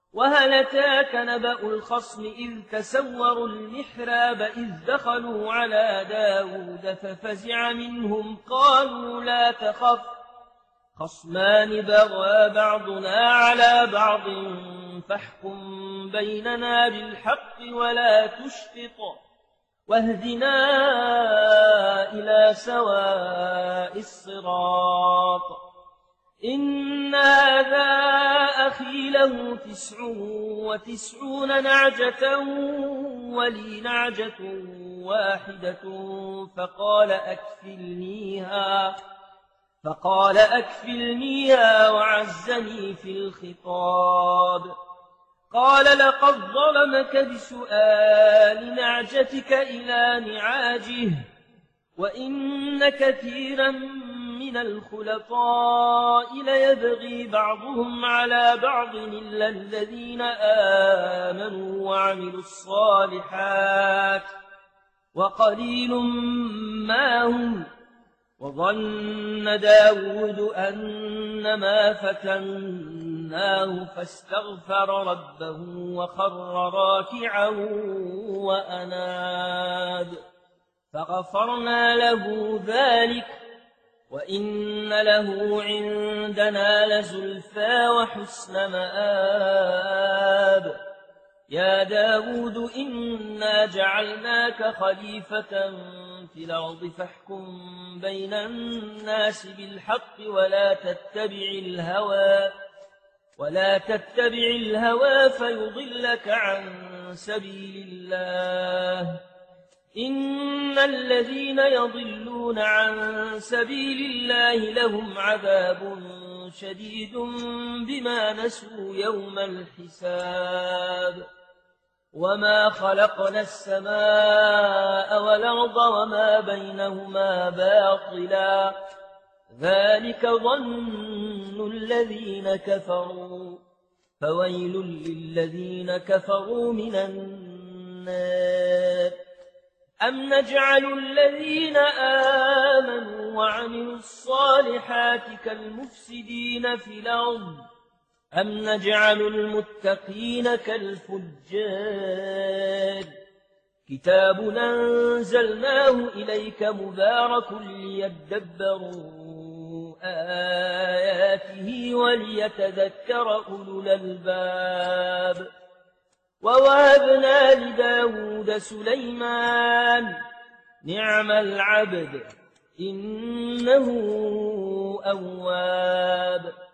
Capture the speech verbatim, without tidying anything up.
وهل أتاك نبأ الخصم إذ تسوروا المحراب إذ دخلوا على داود ففزع منهم قالوا لا تخف خصمان بغى بعضنا على بعض فاحكم بيننا بالحق ولا تشطط واهدنا إلى سواء الصراط إن هذا أخي له تسع وتسعون نعجة ولي نعجة واحدة فقال أكفلنيها فقال أكفلنيها وعزني في الخطاب قال لقد ظلمك بسؤال نعجتك إلى نعاجه وإن كثيرا من الخلطاء ليبغي بعضهم على بعض إلا الذين آمنوا وعملوا الصالحات وقليل ما هم وظن داود أنما فتناه فاستغفر ربه وخر راكعا وأناب فغفرنا له ذلك وإن له عندنا لزلفى وحسن مآب يا داود إنا جعلناك خليفة في الأرض فاحكم بين الناس بالحق ولا تتبع الهوى ولا تتبع الهوى فيضلك عن سبيل الله إن الذين يضلون عن سبيل الله لهم عذاب شديد بما نسوا يوم الحساب وما خلقنا السماء والأرض وما بينهما باطلا ذلك ظن الذين كفروا فويل للذين كفروا من النار أم نجعل الذين آمنوا وعملوا الصالحات كالمفسدين في الأرض أم نجعل المتقين كالفجار كتاب أنزلناه إليك مبارك ليدبروا آياته وليتذكر أولو الألباب ووهبنا لداود سليمان نعم العبد إنه أواب